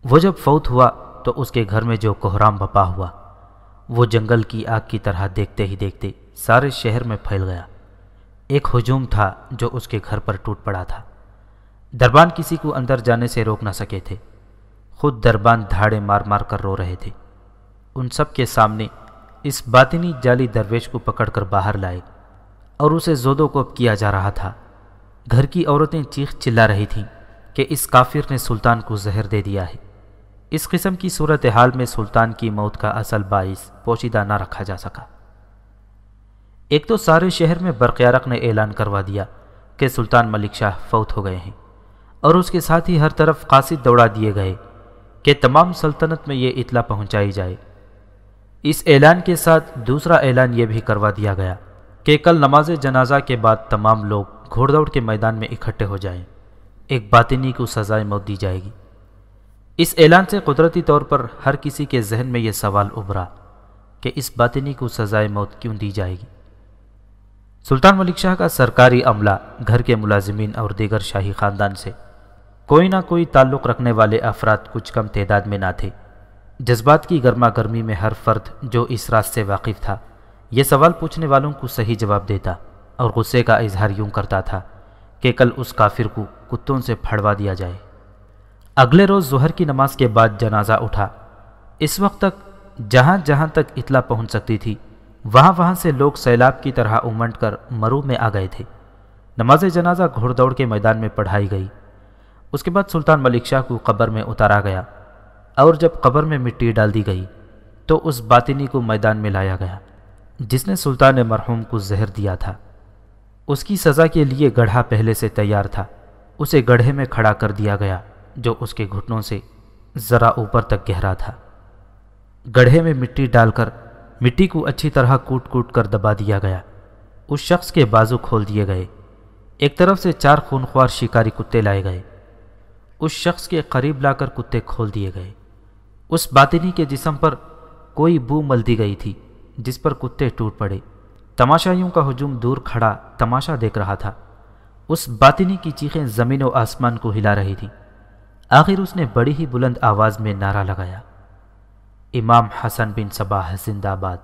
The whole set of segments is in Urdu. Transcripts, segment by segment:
وہ جب فوت ہوا تو اس کے گھر میں جو کوہرام بپا ہوا وہ جنگل کی آگ کی طرح دیکھتے ہی دیکھتے سارے شہر میں پھیل گیا۔ ایک ہجوم تھا جو اس کے گھر پر ٹوٹ پڑا تھا۔ دربان کسی کو اندر جانے سے روک نہ سکے تھے۔ خود دربان دھاڑے مار مار کر رو رہے تھے۔ ان سب کے سامنے اس باطنی جعلی درویش کو پکڑ کر باہر لائے اور اسے زودو کوب کیا جا رہا تھا۔ گھر کی عورتیں چیخ چلا رہی تھیں کہ اس کافر نے سلطان کو زہر دے دیا ہے۔ اس قسم کی صورتحال میں سلطان کی موت کا اصل باعث پوشیدہ نہ رکھا جا سکا۔ ایک تو سارے شہر میں برقیارق نے اعلان کروا دیا کہ سلطان ملک شاہ فوت ہو گئے ہیں، اور اس کے ساتھ ہی ہر طرف قاصد دوڑا دیے گئے کہ تمام سلطنت میں یہ اطلاع پہنچائی جائے۔ اس اعلان کے ساتھ دوسرا اعلان یہ بھی کروا دیا گیا کہ کل نماز جنازہ کے بعد تمام لوگ گھوڑ دوڑ کے میدان میں اکٹھے ہو جائیں، ایک باطنی کو سزائے موت دی جائے گی۔ اس اعلان سے قدرتی طور پر ہر کسی کے ذہن میں یہ سوال ابھرا کہ اس باطنی کو سزائے موت کیوں دی جائے گی؟ سلطان ملک شاہ کا سرکاری عملہ، گھر کے ملازمین اور دیگر شاہی خاندان سے کوئی نہ کوئی تعلق رکھنے والے افراد کچھ کم تعداد میں نہ تھے۔ جذبات کی گرما گرمی میں ہر فرد جو اس راز سے واقف تھا یہ سوال پوچھنے والوں کو صحیح جواب دیتا اور غصے کا اظہار یوں کرتا تھا کہ کل اس کافر کو کتوں سے پھڑوا دیا جائے۔ اگلے روز ظہر کی نماز کے بعد جنازہ اٹھا۔ اس وقت تک جہاں جہاں تک اطلاع پہنچ سکتی تھی وہاں سے لوگ سیلاب کی طرح امنڈ کر مرو میں آ گئے تھے۔ نماز جنازہ گھوڑ دوڑ کے میدان میں پڑھائی گئی۔ اس کے بعد سلطان ملک شاہ کو قبر میں اتارا گیا، اور جب قبر میں مٹی ڈال دی گئی تو اس باطنی کو میدان میں لایا گیا جس نے سلطان مرحوم کو زہر دیا تھا۔ اس کی سزا کے لیے گڑھا پہلے سے تیار تھا۔ اسے گڑھے میں کھڑا کر دیا گیا جو اس کے گھٹنوں سے ذرا اوپر تک گہرا تھا۔ گڑھے میں مٹی ڈال کر مٹی کو اچھی طرح کوٹ کوٹ کر دبا دیا گیا۔ اس شخص کے بازو کھول دیے گئے۔ ایک طرف سے 4 خونخوار شکاری کتے لائے گئے۔ اس شخص کے قریب لا کر کتے کھول دیے گئے۔ اس باطنی کے جسم پر کوئی بو مل دی گئی تھی جس پر کتے ٹوٹ پڑے۔ تماشائیوں کا ہجوم دور کھڑا تماشا دیکھ رہا تھا۔ اس باطنی کی چیخیں زمین و آسمان کو ہلا رہی تھیں۔ آخر اس نے بڑی ہی بلند آواز میں نعرہ لگایا، امام حسن بن صباح زندہ باد۔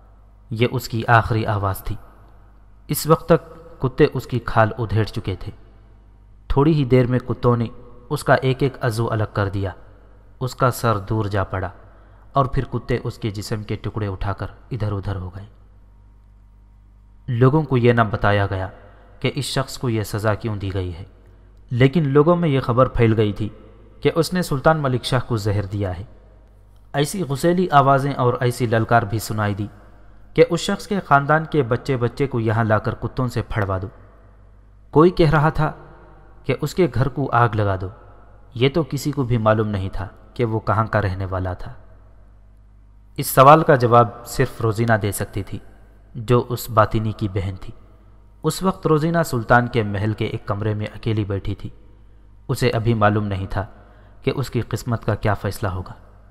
یہ اس کی آخری آواز تھی۔ اس وقت تک کتے اس کی کھال ادھیڑ چکے تھے۔ تھوڑی ہی دیر میں کتوں نے اس کا ایک ایک عضو الگ کر دیا۔ اس کا سر دور جا پڑا اور پھر کتے اس کے جسم کے ٹکڑے اٹھا کر ادھر ادھر ہو گئے۔ لوگوں کو یہ نہ بتایا گیا کہ اس شخص کو یہ سزا کیوں دی گئی ہے، لیکن لوگوں میں یہ خبر پھیل گئی تھی کہ اس نے سلطان ملک شاہ کو زہر دیا ہے۔ ایسی غسیلی آوازیں اور ایسی للکار بھی سنائی دی کہ اس شخص کے خاندان کے بچے بچے کو یہاں لا کر کتوں سے پھڑوا دو۔ کوئی کہہ رہا تھا کہ اس کے گھر کو آگ لگا دو۔ یہ تو کسی کو بھی معلوم نہیں تھا کہ وہ کہاں کا رہنے والا تھا۔ اس سوال کا جواب صرف روزینہ دے سکتی تھی جو اس باطنی کی بہن تھی۔ اس وقت روزینہ سلطان کے محل کے ایک کمرے میں اکیلی بیٹھی تھی۔ اسے ابھی معلوم نہیں تھا کہ اس کی قسمت کا کیا فیصلہ ہوگا۔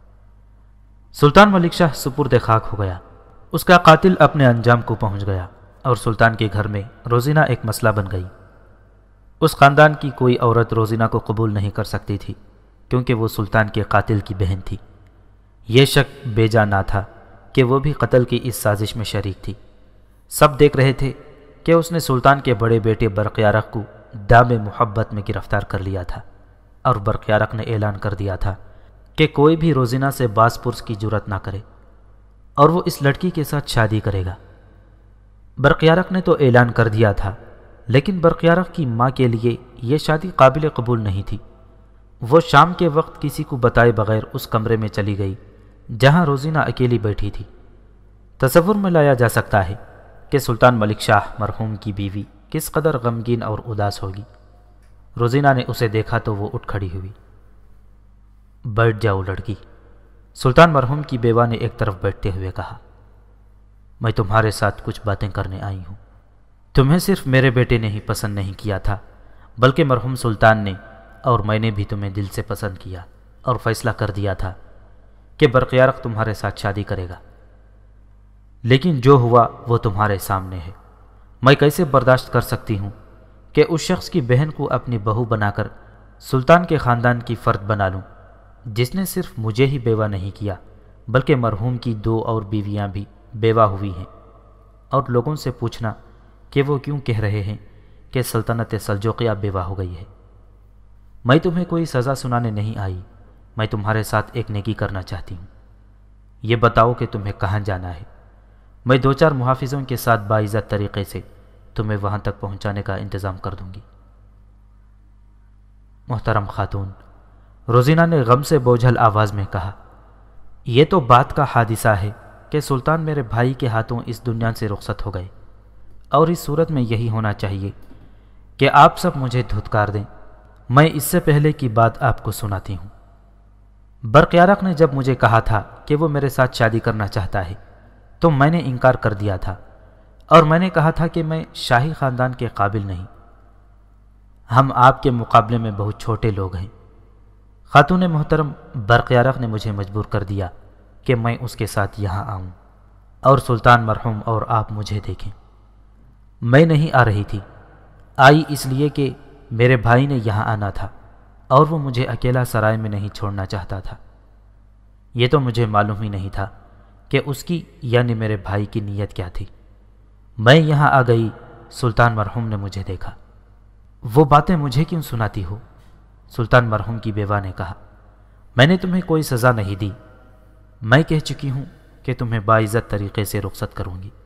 سلطان ملک شاہ سپرد خاک ہو گیا۔ اس کا قاتل اپنے انجام کو پہنچ گیا اور سلطان کے گھر میں روزینہ ایک مسئلہ بن گئی۔ اس خاندان کی کوئی عورت روزینہ کو قبول نہیں کر سکتی تھی کیونکہ وہ سلطان کے قاتل کی بہن تھی۔ یہ شک بے جا نہ تھا کہ وہ بھی قتل کی اس سازش میں شریک تھی۔ سب دیکھ رہے تھے کہ اس نے سلطان کے بڑے بیٹے برقیارق کو دام محبت میں گرفتار کر لیا تھا، اور برقیارق نے اعلان کر دیا تھا کہ کوئی بھی روزینہ سے باز پرس کی جرات نہ کرے اور وہ اس لڑکی کے ساتھ شادی کرے گا۔ برقیارق نے تو اعلان کر دیا تھا، لیکن برقیارق کی ماں کے لیے یہ شادی قابل قبول نہیں تھی۔ وہ شام کے وقت کسی کو بتائے بغیر اس کمرے میں چلی گئی جہاں روزینہ اکیلی بیٹھی تھی۔ تصور میں لایا جا سکتا ہے کہ سلطان ملک شاہ مرحوم کی بیوی کس قدر غمگین اور اداس ہوگی۔ روزینہ نے اسے دیکھا تو وہ اٹھ کھڑی ہوئی۔ بیٹھ جاؤ لڑکی، سلطان مرحوم کی بیوہ نے ایک طرف بیٹھتے ہوئے کہا۔ میں تمہارے ساتھ کچھ باتیں کرنے آئی ہوں۔ تمہیں صرف میرے بیٹے نے ہی پسند نہیں کیا تھا بلکہ مرحوم سلطان نے اور میں نے بھی تمہیں دل سے پسند کیا اور فیصلہ کر دیا تھا کہ برقیارق تمہارے ساتھ شادی کرے گا، لیکن جو ہوا وہ تمہارے سامنے ہے۔ میں کیسے برداشت کر سکتی ہوں کہ اس شخص کی بہن کو اپنی بہو بنا کر سلطان کے خاندان کی فرد بنا لوں جس نے صرف مجھے ہی بیوہ نہیں کیا بلکہ مرحوم کی 2 اور بیویاں بھی بیوہ ہوئی ہیں، اور لوگوں سے پوچھنا کہ وہ کیوں کہہ رہے ہیں کہ سلطنت سلجوقیہ بیوہ ہو گئی ہے۔ میں تمہیں کوئی سزا سنانے نہیں آئی، میں تمہارے ساتھ ایک نیکی کرنا چاہتی ہوں۔ یہ بتاؤ کہ تمہیں کہاں جانا ہے، میں 2-4 محافظوں کے ساتھ باعزت طریقے سے تمہیں وہاں تک پہنچانے کا انتظام کر دوں گی۔ محترم خاتون، روزینہ نے غم سے بوجھل آواز میں کہا، یہ تو بات کا حادثہ ہے کہ سلطان میرے بھائی کے ہاتھوں اس دنیا سے رخصت ہو گئے، اور اس صورت میں یہی ہونا چاہیے کہ آپ سب مجھے دھتکار دیں۔ میں اس سے پہلے کی بات آپ کو سناتی ہوں۔ برقیارق نے جب مجھے کہا تھا کہ وہ میرے ساتھ شادی کرنا چاہتا ہے تو میں نے انکار کر دیا تھا، اور میں نے کہا تھا کہ میں شاہی خاندان کے قابل نہیں، ہم آپ کے مقابلے میں بہت چھوٹے لوگ ہیں۔ خاتون محترم، برقیارق نے مجھے مجبور کر دیا کہ میں اس کے ساتھ یہاں آؤں اور سلطان مرحوم اور آپ مجھے دیکھیں۔ میں نہیں آ رہی تھی، آئی اس لیے کہ میرے بھائی نے یہاں آنا تھا اور وہ مجھے اکیلا سرائے میں نہیں چھوڑنا چاہتا تھا۔ یہ تو مجھے معلوم ہی نہیں تھا کہ اس کی یعنی میرے بھائی کی نیت کیا تھی۔ میں یہاں آ گئی، سلطان مرحوم نے مجھے دیکھا۔ وہ باتیں مجھے کیوں سناتی ہو؟ سلطان مرحوم کی بیوہ نے کہا، میں نے تمہیں کوئی سزا نہیں دی، میں کہہ چکی ہوں کہ تمہیں باعزت طریقے سے رخصت کروں گی۔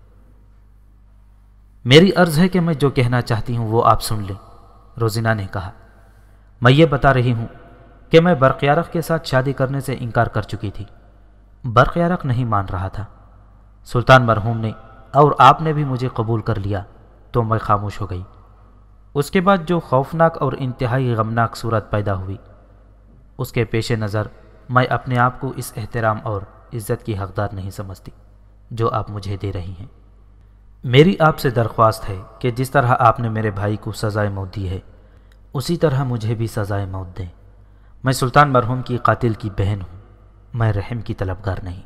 میری عرض ہے کہ میں جو کہنا چاہتی ہوں وہ آپ سن لیں، روزینہ نے کہا۔ میں یہ بتا رہی ہوں کہ میں برقیارق کے ساتھ شادی کرنے سے انکار کر چکی تھی۔ برقیارق نہیں مان رہا تھا۔ سلطان مرحوم نے اور آپ نے بھی مجھے قبول کر لیا تو میں خاموش ہو گئی۔ اس کے بعد جو خوفناک اور انتہائی غمناک صورت پیدا ہوئی، اس کے پیش نظر میں اپنے آپ کو اس احترام اور عزت کی حقدار نہیں سمجھتی جو آپ مجھے دے رہی ہیں۔ میری آپ سے درخواست ہے کہ جس طرح آپ نے میرے بھائی کو سزائے موت دی ہے اسی طرح مجھے بھی سزائے موت دیں۔ میں سلطان مرحوم کی قاتل کی بہن ہوں، میں رحم کی طلبگار نہیں۔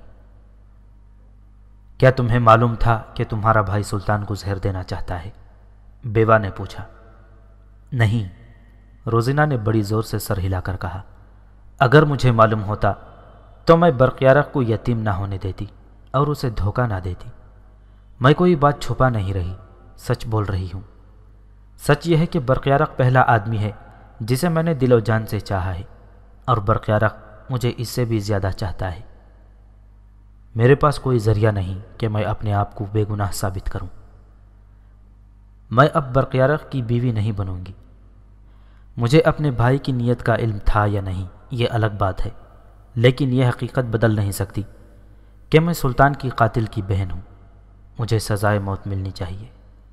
کیا تمہیں معلوم تھا کہ تمہارا بھائی سلطان کو زہر دینا چاہتا ہے؟ بیوہ نے پوچھا۔ نہیں، روزینہ نے بڑی زور سے سر ہلا کر کہا، اگر مجھے معلوم ہوتا تو میں برقیارق کو یتیم نہ ہونے دیتی اور اسے دھوکہ نہ دیتی۔ میں کوئی بات چھپا نہیں رہی، سچ بول رہی ہوں۔ سچ یہ ہے کہ برقیارق پہلا آدمی ہے جسے میں نے دل و جان سے چاہا ہے، اور برقیارق مجھے اس سے بھی زیادہ چاہتا ہے۔ میرے پاس کوئی ذریعہ نہیں کہ میں اپنے آپ کو بے گناہ ثابت کروں۔ میں اب برقیارق کی بیوی نہیں بنوں گی۔ مجھے اپنے بھائی کی نیت کا علم تھا یا نہیں یہ الگ بات ہے، لیکن یہ حقیقت بدل نہیں سکتی کہ میں سلطان کی قاتل کی بہن ہوں۔ مجھے سزائے موت ملنی چاہیے۔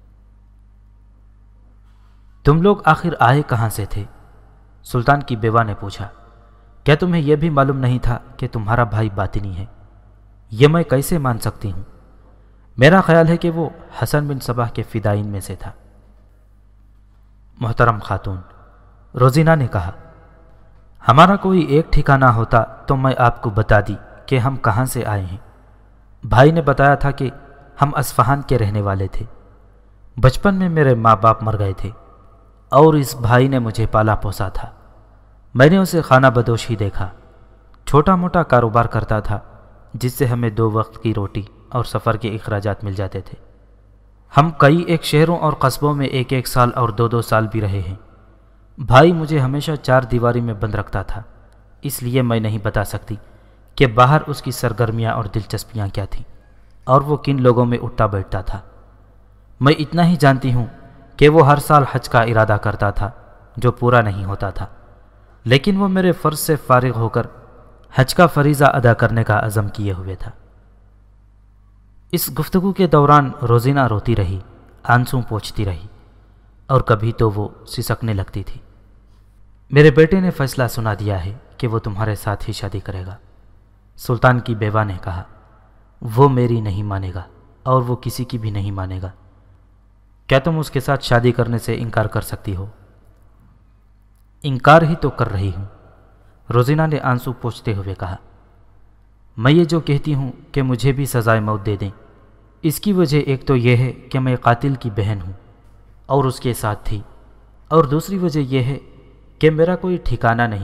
تم لوگ آخر آئے کہاں سے تھے؟ سلطان کی بیوہ نے پوچھا۔ کیا تمہیں یہ بھی معلوم نہیں تھا کہ تمہارا بھائی باطنی ہے؟ یہ میں کیسے مان سکتی ہوں؟ میرا خیال ہے کہ وہ حسن بن صباح کے فدائین میں سے تھا۔ محترم خاتون، روزینہ نے کہا، ہمارا کوئی ایک ٹھکانہ ہوتا تو میں آپ کو بتا دی کہ ہم کہاں سے آئے ہیں۔ بھائی نے بتایا تھا کہ ہم اصفہان کے رہنے والے تھے۔ بچپن میں میرے ماں باپ مر گئے تھے اور اس بھائی نے مجھے پالا پوسا تھا۔ میں نے اسے خانہ بدوش ہی دیکھا۔ چھوٹا موٹا کاروبار کرتا تھا جس سے ہمیں 2 وقت کی روٹی اور سفر کے اخراجات مل جاتے تھے۔ ہم کئی ایک شہروں اور قصبوں میں 1-1 سال اور 2-2 سال بھی رہے ہیں۔ بھائی مجھے ہمیشہ 4 دیواری میں بند رکھتا تھا، اس لیے میں نہیں بتا سکتی کہ باہر اس کی سرگرمیاں اور دلچسپیاں کیا تھیں اور وہ کن لوگوں میں اٹھتا بیٹھتا تھا۔ میں اتنا ہی جانتی ہوں کہ وہ ہر سال حج کا ارادہ کرتا تھا جو پورا نہیں ہوتا تھا، لیکن وہ میرے فرض سے فارغ ہو کر حج کا فریضہ ادا کرنے کا عزم کیے ہوئے تھا۔ اس گفتگو کے دوران روزینہ روتی رہی، آنسو پوچھتی رہی، اور کبھی تو وہ سسکنے لگتی تھی۔ میرے بیٹے نے فیصلہ سنا دیا ہے کہ وہ تمہارے ساتھ ہی شادی کرے گا، سلطان کی بیوہ نے کہا۔ وہ میری نہیں مانے گا اور وہ کسی کی بھی نہیں مانے گا۔ کیا تم اس کے ساتھ شادی کرنے سے انکار کر سکتی ہو؟ انکار ہی تو کر رہی ہوں، روزینہ نے آنسو پوچھتے ہوئے کہا۔ میں یہ جو کہتی ہوں کہ مجھے بھی سزائے موت دے دیں، اس کی وجہ ایک تو یہ ہے کہ میں قاتل کی بہن ہوں اور اس کے ساتھ تھی، اور دوسری وجہ یہ ہے کہ میرا کوئی ٹھکانہ نہیں،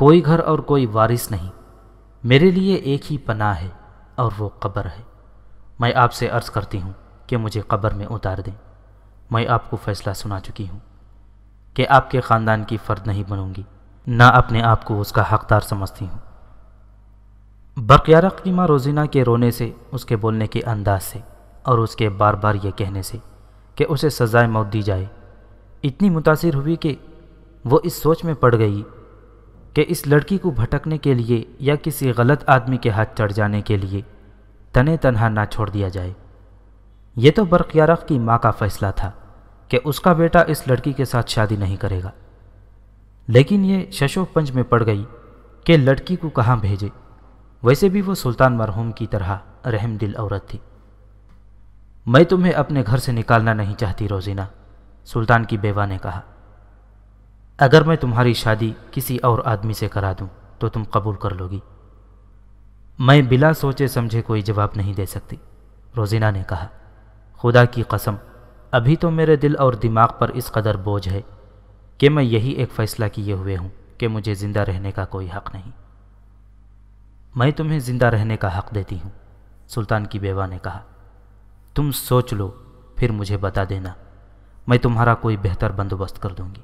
کوئی گھر اور کوئی وارث نہیں، میرے لیے ایک ہی پناہ ہے اور وہ قبر ہے۔ میں آپ سے عرض کرتی ہوں کہ مجھے قبر میں اتار دیں۔ میں آپ کو فیصلہ سنا چکی ہوں کہ آپ کے خاندان کی فرد نہیں بنوں گی، نہ اپنے آپ کو اس کا حقدار سمجھتی ہوں۔ برق یارق کی ماں روزینہ کے رونے سے، اس کے بولنے کے انداز سے اور اس کے بار بار یہ کہنے سے کہ اسے سزائے موت دی جائے، اتنی متاثر ہوئی کہ وہ اس سوچ میں پڑ گئی کہ اس لڑکی کو بھٹکنے کے لیے یا کسی غلط آدمی کے ہاتھ چڑھ جانے کے لیے تنے تنہا نہ چھوڑ دیا جائے۔ یہ تو برق یارق کی ماں کا فیصلہ تھا کہ اس کا بیٹا اس لڑکی کے ساتھ شادی نہیں کرے گا، لیکن یہ ششو پنج میں پڑ گئی کہ لڑکی کو کہاں بھیجے۔ ویسے بھی وہ سلطان مرحوم کی طرح رحم دل عورت تھی۔ میں تمہیں اپنے گھر سے نکالنا نہیں چاہتی روزینہ، سلطان کی بیوہ نے کہا۔ اگر میں تمہاری شادی کسی اور آدمی سے کرا دوں تو تم قبول کر لو گی؟ میں بلا سوچے سمجھے کوئی جواب نہیں دے سکتی، روزینہ نے کہا۔ خدا کی قسم، ابھی تو میرے دل اور دماغ پر اس قدر بوجھ ہے کہ میں یہی ایک فیصلہ کیے ہوئے ہوں کہ مجھے زندہ رہنے کا کوئی حق نہیں۔ میں تمہیں زندہ رہنے کا حق دیتی ہوں، سلطان کی بیوہ نے کہا۔ تم سوچ لو پھر مجھے بتا دینا، میں تمہارا کوئی بہتر بندوبست کر دوں گی۔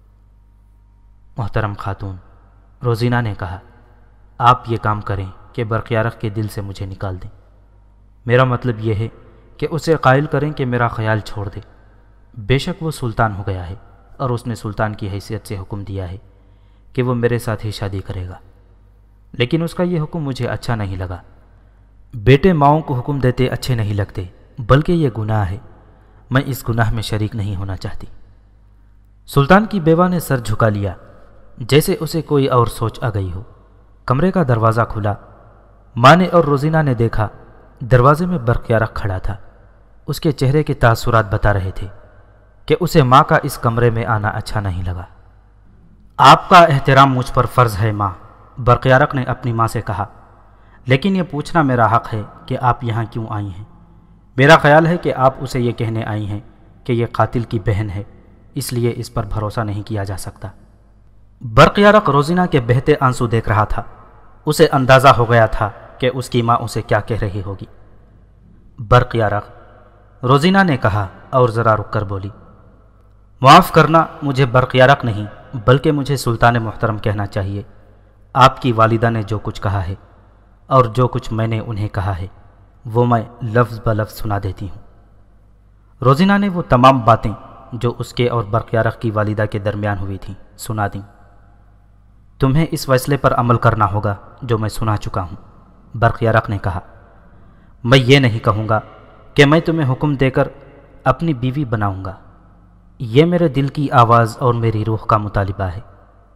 محترم خاتون، روزینہ نے کہا، آپ یہ کام کریں کہ برق یارق کے دل سے مجھے نکال دیں۔ میرا مطلب یہ ہے کہ اسے قائل کریں کہ میرا خیال چھوڑ دے۔ بے شک وہ سلطان ہو گیا ہے اور اس نے سلطان کی حیثیت سے حکم دیا ہے کہ وہ میرے ساتھ ہی شادی کرے گا، لیکن اس کا یہ حکم مجھے اچھا نہیں لگا۔ بیٹے ماؤں کو حکم دیتے اچھے نہیں لگتے، بلکہ یہ گناہ ہے۔ میں اس گناہ میں شریک نہیں ہونا چاہتی۔ سلطان کی بیوہ نے سر جھکا لیا جیسے اسے کوئی اور سوچ آ گئی ہو۔ کمرے کا دروازہ کھلا۔ ماں نے اور روزینہ نے دیکھا دروازے میں برق یارق کھڑا تھا۔ اس کے چہرے کے تاثرات بتا رہے تھے کہ اسے ماں کا اس کمرے میں آنا اچھا نہیں لگا۔ آپ کا احترام مجھ پر فرض ہے ماں، برق یارق نے اپنی ماں سے کہا، لیکن یہ پوچھنا میرا حق ہے کہ آپ یہاں کیوں آئی ہیں؟ میرا خیال ہے کہ آپ اسے یہ کہنے آئی ہیں کہ یہ قاتل کی بہن ہے، اس لیے اس پر بھروسہ نہیں کیا جا سکتا۔ برق یارق روزینہ کے بہتے آنسو دیکھ رہا تھا۔ اسے اندازہ ہو گیا تھا کہ اس کی ماں اسے کیا کہہ رہی ہوگی۔ برق یارق، روزینہ نے کہا اور ذرا رک کر بولی، معاف کرنا، مجھے برق یارق نہیں بلکہ مجھے سلطان محترم کہنا چاہیے۔ آپ کی والدہ نے جو کچھ کہا ہے اور جو کچھ میں نے انہیں کہا ہے وہ میں لفظ بلفظ سنا دیتی ہوں۔ روزینہ نے وہ تمام باتیں جو اس کے اور برق یارق کی والدہ کے درمیان ہوئی تھیں سنا دیں۔ تمہیں اس فیصلے پر عمل کرنا ہوگا جو میں سنا چکا ہوں، برق یارق نے کہا۔ میں یہ نہیں کہوں گا کہ میں تمہیں حکم دے کر اپنی بیوی بناؤں گا۔ یہ میرے دل کی آواز اور میری روح کا مطالبہ ہے۔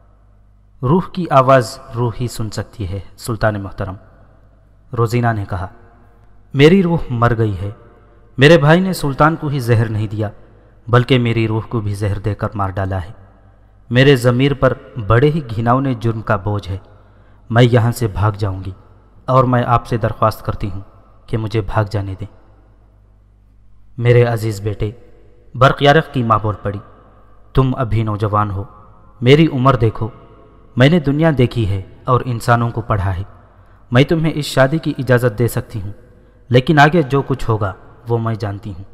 روح کی آواز روح ہی سن سکتی ہے سلطان محترم، روزینہ نے کہا۔ میری روح مر گئی ہے۔ میرے بھائی نے سلطان کو ہی زہر نہیں دیا بلکہ میری روح کو بھی زہر دے کر مار ڈالا ہے۔ میرے ضمیر پر بڑے ہی گھناؤنے جرم کا بوجھ ہے۔ میں یہاں سے بھاگ جاؤں گی اور میں آپ سے درخواست کرتی ہوں کہ مجھے بھاگ جانے دیں۔ میرے عزیز بیٹے، برق یارق کی ماں بول پڑی، تم ابھی نوجوان ہو، میری عمر دیکھو، میں نے دنیا دیکھی ہے اور انسانوں کو پڑھا ہے۔ میں تمہیں اس شادی کی اجازت دے سکتی ہوں، لیکن آگے جو کچھ ہوگا وہ میں جانتی ہوں۔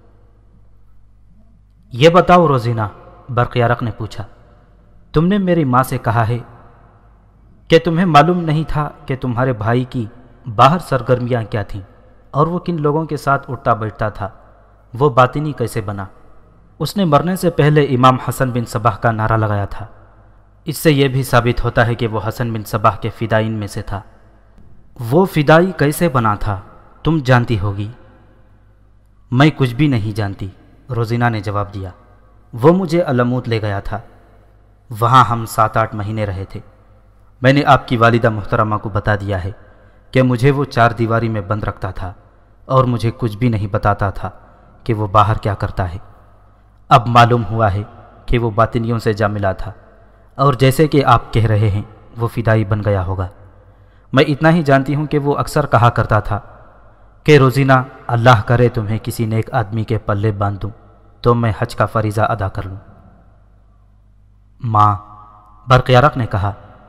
یہ بتاؤ روزینہ، برق یارق نے پوچھا، تم نے میری ماں سے کہا ہے کہ تمہیں معلوم نہیں تھا کہ تمہارے بھائی کی باہر سرگرمیاں کیا تھیں اور وہ کن لوگوں کے ساتھ اٹھتا بیٹھتا تھا، وہ باطنی کیسے بنا؟ اس نے مرنے سے پہلے امام حسن بن صباح کا نعرہ لگایا تھا۔ اس سے یہ بھی ثابت ہوتا ہے کہ وہ حسن بن صباح کے فدائین میں سے تھا۔ وہ فدائی کیسے بنا تھا تم جانتی ہوگی۔ میں کچھ بھی نہیں جانتی، روزینہ نے جواب دیا۔ وہ مجھے علموت لے گیا تھا، وہاں ہم 7-8 مہینے رہے تھے۔ میں نے آپ کی والدہ محترمہ کو بتا دیا ہے کہ مجھے وہ 4 دیواری میں بند رکھتا تھا اور مجھے کچھ بھی نہیں بتاتا تھا کہ وہ باہر کیا کرتا ہے۔ اب معلوم ہوا ہے کہ وہ باطنیوں سے جا ملا تھا اور جیسے کہ آپ کہہ رہے ہیں وہ فدائی بن گیا ہوگا۔ میں اتنا ہی جانتی ہوں کہ وہ اکثر کہا کرتا تھا کہ روزینہ، اللہ کرے تمہیں کسی نیک آدمی کے پلے باندھ دوں تو میں حج کا فریضہ ادا کر لوں۔ ماں، برق یارق نے کہا،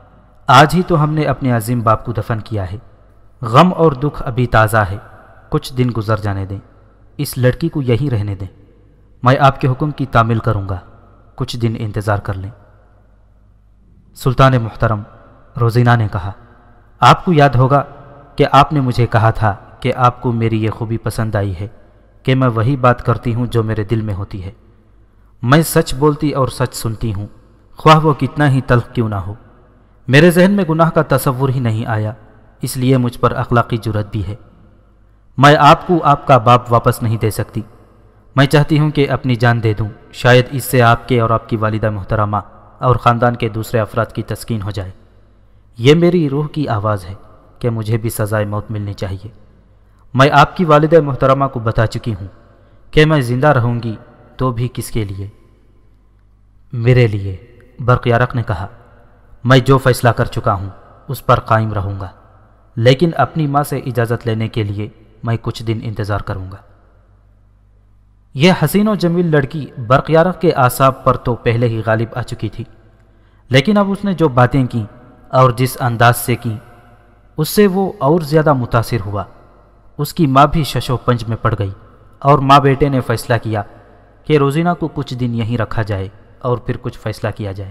آج ہی تو ہم نے اپنے عظیم باپ کو دفن کیا ہے، غم اور دکھ ابھی تازہ ہے، کچھ دن گزر جانے دیں، اس لڑکی کو یہیں رہنے دیں، میں آپ کے حکم کی تعمیل کروں گا، کچھ دن انتظار کر لیں۔ سلطان محترم، روزینہ نے کہا، آپ کو یاد ہوگا کہ آپ نے مجھے کہا تھا کہ آپ کو میری یہ خوبی پسند آئی ہے کہ میں وہی بات کرتی ہوں جو میرے دل میں ہوتی ہے، میں سچ بولتی اور سچ سنتی ہوں، خواہ وہ کتنا ہی تلخ کیوں نہ ہو۔ میرے ذہن میں گناہ کا تصور ہی نہیں آیا، اس لیے مجھ پر اخلاقی جرأت بھی ہے۔ میں آپ کو آپ کا باپ واپس نہیں دے سکتی، میں چاہتی ہوں کہ اپنی جان دے دوں، شاید اس سے آپ کے اور آپ کی والدہ محترمہ اور خاندان کے دوسرے افراد کی تسکین ہو جائے۔ یہ میری روح کی آواز ہے کہ مجھے بھی سزائے موت ملنی چاہیے۔ میں آپ کی والدہ محترمہ کو بتا چکی ہوں کہ میں زندہ رہوں گی تو بھی کس کے لیے؟ میرے لیے، برق یارق نے کہا۔ میں جو فیصلہ کر چکا ہوں اس پر قائم رہوں گا، لیکن اپنی ماں سے اجازت لینے کے لیے میں کچھ دن انتظار کروں گا۔ یہ حسین و جمیل لڑکی برق یارق کے اعصاب پر تو پہلے ہی غالب آ چکی تھی، لیکن اب اس نے جو باتیں کیں اور جس انداز سے کیں اس سے وہ اور زیادہ متاثر ہوا۔ اس کی ماں بھی شش و پنج میں پڑ گئی اور ماں بیٹے نے فیصلہ کیا کہ روزینہ کو کچھ دن یہیں رکھا جائے اور پھر کچھ فیصلہ کیا جائے۔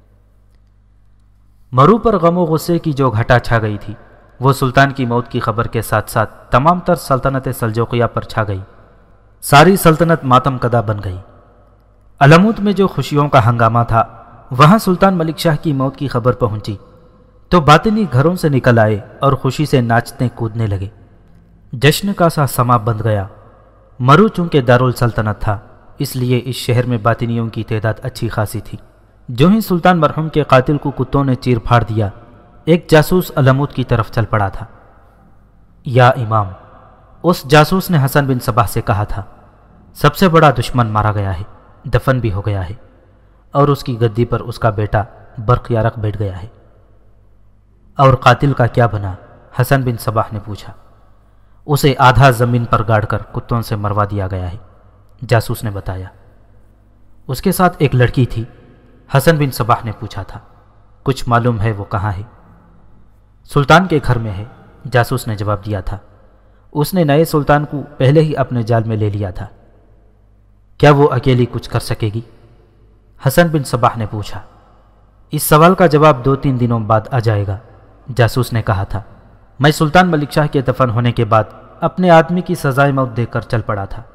مرو پر غم و غصے کی جو گھٹا چھا گئی تھی وہ سلطان کی موت کی خبر کے ساتھ ساتھ تمام تر سلطنت سلجوقیہ پر چھا گئی۔ ساری سلطنت ماتم کدہ بن گئی۔ علموت میں جو خوشیوں کا ہنگامہ تھا وہاں سلطان ملک شاہ کی موت کی خبر پہنچی تو باطنی گھروں سے نکل آئے اور خوشی سے ناچنے کودنے لگے۔ جشن کا سا سما بندھ گیا۔ مرو چونکہ دارالسلطنت تھا اس لیے اس شہر میں باطنیوں کی تعداد اچھی خاصی تھی۔ جو ہی سلطان مرحوم کے قاتل کو کتوں نے چیر پھاڑ دیا، ایک جاسوس علموت کی طرف چل پڑا تھا۔ یا امام، اس جاسوس نے حسن بن صباح سے کہا تھا، سب سے بڑا دشمن مارا گیا ہے، دفن بھی ہو گیا ہے، اور اس کی گدی پر اس کا بیٹا برق یارق بیٹھ گیا ہے۔ اور قاتل کا کیا بنا؟ حسن بن صباح نے پوچھا۔ اسے آدھا زمین پر گاڑ کر کتوں سے مروا دیا گیا ہے، جاسوس نے بتایا۔ اس کے ساتھ ایک لڑکی تھی، حسن بن صباح نے پوچھا تھا، کچھ معلوم ہے وہ کہاں ہے؟ سلطان کے گھر میں ہے، جاسوس نے جواب دیا تھا۔ اس نے نئے سلطان کو پہلے ہی اپنے جال میں لے لیا تھا۔ کیا وہ اکیلی کچھ کر سکے گی؟ حسن بن صباح نے پوچھا۔ اس سوال کا جواب 2-3 دنوں بعد آ جائے گا، جاسوس نے کہا تھا۔ میں سلطان ملک شاہ کے دفن ہونے کے بعد اپنے آدمی کی سزائے موت دے کر چل پڑا تھا۔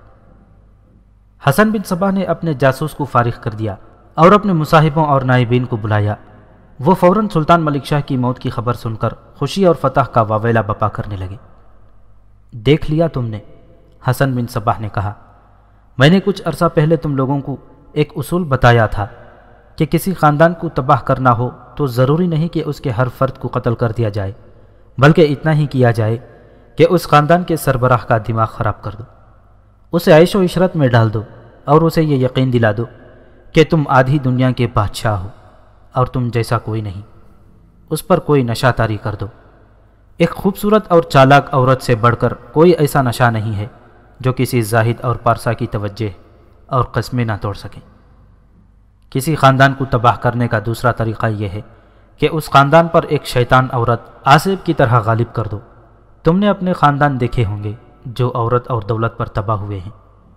حسن بن صباح نے اپنے جاسوس کو فارغ کر دیا اور اپنے مصاحبوں اور نائبین کو بلایا۔ وہ فوراً سلطان ملک شاہ کی موت کی خبر سن کر خوشی اور فتح کا واویلا بپا کرنے لگے۔ دیکھ لیا تم نے؟ حسن بن صباح نے کہا، میں نے کچھ عرصہ پہلے تم لوگوں کو ایک اصول بتایا تھا کہ کسی خاندان کو تباہ کرنا ہو تو ضروری نہیں کہ اس کے ہر فرد کو قتل کر دیا جائے، بلکہ اتنا ہی کیا جائے کہ اس خاندان کے سربراہ کا دماغ خراب کر دو، اسے عیش و عشرت میں ڈال دو اور اسے یہ یقین دلا دو کہ تم آدھی دنیا کے بادشاہ ہو اور تم جیسا کوئی نہیں، اس پر کوئی نشہ طاری کر دو۔ ایک خوبصورت اور چالاک عورت سے بڑھ کر کوئی ایسا نشہ نہیں ہے جو کسی زاہد اور پارسا کی توجہ اور قسمیں نہ توڑ سکے۔ کسی خاندان کو تباہ کرنے کا دوسرا طریقہ یہ ہے کہ اس خاندان پر ایک شیطان عورت آصف کی طرح غالب کر دو۔ تم نے اپنے خاندان دیکھے ہوں گے جو عورت اور دولت پر تباہ ہوئے ہیں۔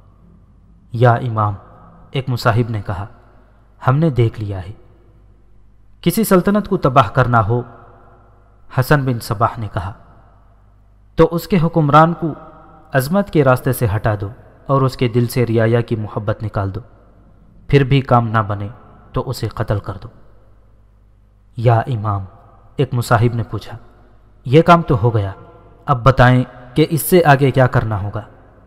یا امام، ایک مصاحب نے کہا، ہم نے دیکھ لیا ہے۔ کسی سلطنت کو تباہ کرنا ہو، حسن بن صباح نے کہا، تو اس کے حکمران کو عظمت کے راستے سے ہٹا دو اور اس کے دل سے رعایا کی محبت نکال دو، پھر بھی کام نہ بنے تو اسے قتل کر دو۔ یا امام، ایک مصاحب نے پوچھا، یہ کام تو ہو گیا، اب بتائیں کہ اس سے آگے کیا کرنا ہوگا؟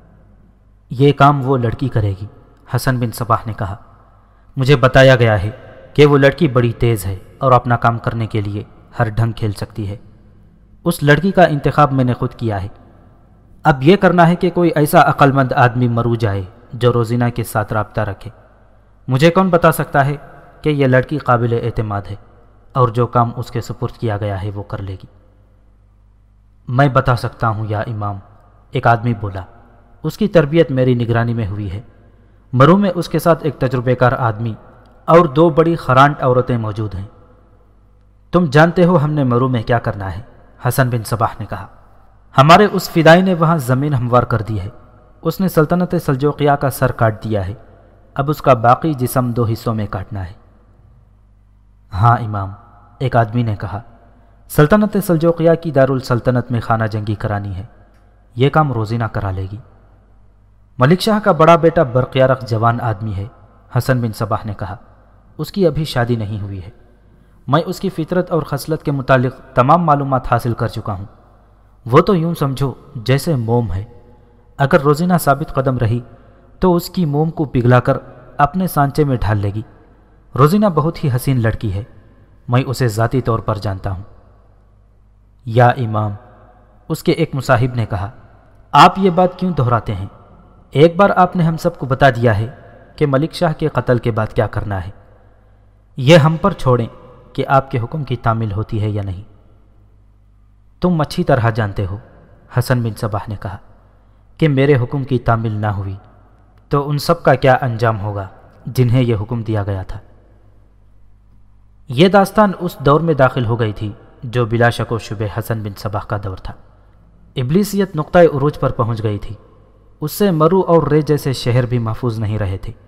یہ کام وہ لڑکی کرے گی، حسن بن صباح نے کہا۔ مجھے بتایا گیا ہے کہ وہ لڑکی بڑی تیز ہے اور اپنا کام کرنے کے لیے ہر ڈھنگ کھیل سکتی ہے۔ اس لڑکی کا انتخاب میں نے خود کیا ہے۔ اب یہ کرنا ہے کہ کوئی ایسا عقل مند آدمی مرو جائے جو روزینہ کے ساتھ رابطہ رکھے۔ مجھے کون بتا سکتا ہے کہ یہ لڑکی قابل اعتماد ہے اور جو کام اس کے سپرد کیا گیا ہے وہ کر لے گی؟ میں بتا سکتا ہوں یا امام، ایک آدمی بولا، اس کی تربیت میری نگرانی میں ہوئی ہے۔ مرو میں اس کے ساتھ ایک تجربے کار آدمی اور 2 بڑی خرانٹ عورتیں موجود ہیں۔ تم جانتے ہو ہم نے مرو میں کیا کرنا ہے، حسن بن صباح نے کہا۔ ہمارے اس فدائی نے وہاں زمین ہموار کر دی ہے، اس نے سلطنت سلجوقیہ کا سر کاٹ دیا ہے، اب اس کا باقی جسم 2 حصوں میں کاٹنا ہے۔ ہاں امام، ایک آدمی نے کہا، سلطنت سلجوقیہ کی دارالسلطنت میں خانہ جنگی کرانی ہے، یہ کام روزینہ کرا لے گی۔ ملک شاہ کا بڑا بیٹا برقیارق جوان آدمی ہے، حسن بن صباح نے کہا، اس کی ابھی شادی نہیں ہوئی ہے، میں اس کی فطرت اور خصلت کے متعلق تمام معلومات حاصل کر چکا ہوں، وہ تو یوں سمجھو جیسے موم ہے، اگر روزینہ ثابت قدم رہی تو اس کی موم کو پگھلا کر اپنے سانچے میں ڈھال لے گی۔ روزینہ بہت ہی حسین لڑکی ہے، میں اسے ذاتی طور پر جانتا ہوں۔ یا امام، اس کے ایک مصاحب نے کہا، آپ یہ بات کیوں دہراتے ہیں؟ ایک بار آپ نے ہم سب کو بتا دیا ہے کہ ملک شاہ کے قتل کے بعد کیا کرنا ہے، یہ ہم پر چھوڑیں کہ آپ کے حکم کی تعمیل ہوتی ہے یا نہیں۔ تم اچھی طرح جانتے ہو، حسن بن صباح نے کہا، کہ میرے حکم کی تعمیل نہ ہوئی تو ان سب کا کیا انجام ہوگا جنہیں یہ حکم دیا گیا تھا۔ یہ داستان اس دور میں داخل ہو گئی تھی جو بلا شک و شبہ حسن بن صباح کا دور تھا۔ ابلیسیت نقطۂ عروج پر پہنچ گئی تھی، اس سے مرو اور رے جیسے شہر بھی محفوظ نہیں رہے تھے۔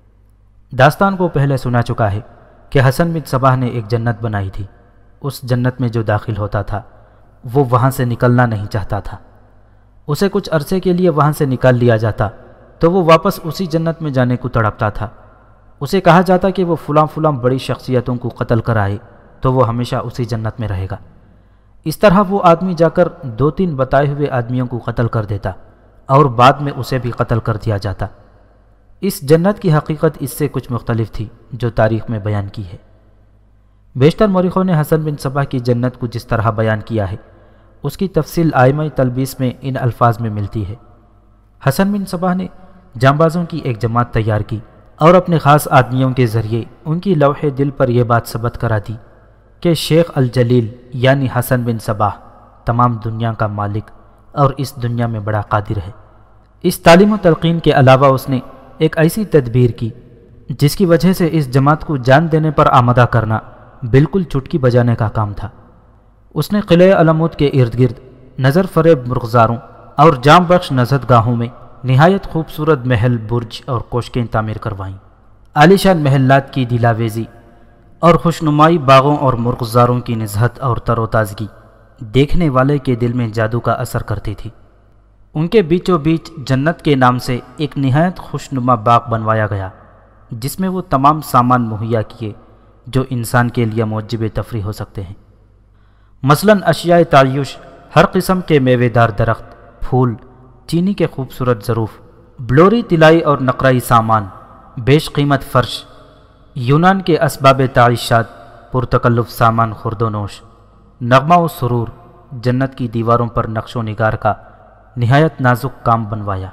داستان کو پہلے سنا چکا ہے کہ حسن بن صباح نے ایک جنت بنائی تھی، اس جنت میں جو داخل ہوتا تھا وہ وہاں سے نکلنا نہیں چاہتا تھا، اسے کچھ عرصے کے لیے وہاں سے نکال لیا جاتا تو وہ واپس اسی جنت میں جانے کو تڑپتا تھا، اسے کہا جاتا کہ وہ فلاں فلاں بڑی شخصیتوں کو قتل کرائے تو وہ ہمیشہ اسی جنت میں رہے گا۔ اس طرح وہ آدمی جا کر 2-3 بتائے ہوئے آدمیوں کو قتل کر دیتا اور بعد میں اسے بھی قتل کر دیا جاتا۔ اس جنت کی حقیقت اس سے کچھ مختلف تھی جو تاریخ میں بیان کی ہے۔ بیشتر مورخوں نے حسن بن صباح کی جنت کو جس طرح بیان کیا ہے اس کی تفصیل آئمہ تلبیس میں ان الفاظ میں ملتی ہے۔ حسن بن صباح نے جانبازوں کی ایک جماعت تیار کی اور اپنے خاص آدمیوں کے ذریعے ان کی لوح دل پر یہ بات ثبت کرا دی کہ شیخ الجلیل یعنی حسن بن صباح تمام دنیا کا مالک اور اس دنیا میں بڑا قادر ہے۔ اس تعلیم و تلقین کے علاوہ اس نے ایک ایسی تدبیر کی جس کی وجہ سے اس جماعت کو جان دینے پر آمادہ کرنا بالکل چٹکی بجانے کا کام تھا۔ اس نے قلعہ علمود کے ارد گرد نظر فریب مرغزاروں اور جام بخش نزہت گاہوں میں نہایت خوبصورت محل، برج اور کوشکیں تعمیر کروائیں۔ عالیشان محلات کی دلاویزی اور خوشنمائی باغوں اور مرغزاروں کی نزہت اور تر و تازگی دیکھنے والے کے دل میں جادو کا اثر کرتی تھی۔ ان کے بیچوں بیچ جنت کے نام سے ایک نہایت خوشنما باغ بنوایا گیا جس میں وہ تمام سامان مہیا کیے جو انسان کے لیے موجب تفریح ہو سکتے ہیں، مثلاً اشیاء تعیش، ہر قسم کے میوے دار درخت، پھول، چینی کے خوبصورت ظروف، بلوری طلائی اور نقرائی سامان، بیش قیمت فرش، یونان کے اسباب تعیشات، پرتکلف سامان خورد و نوش، نغمہ و سرور، جنت کی دیواروں پر نقش و نگار کا نہایت نازک کام بنوایا۔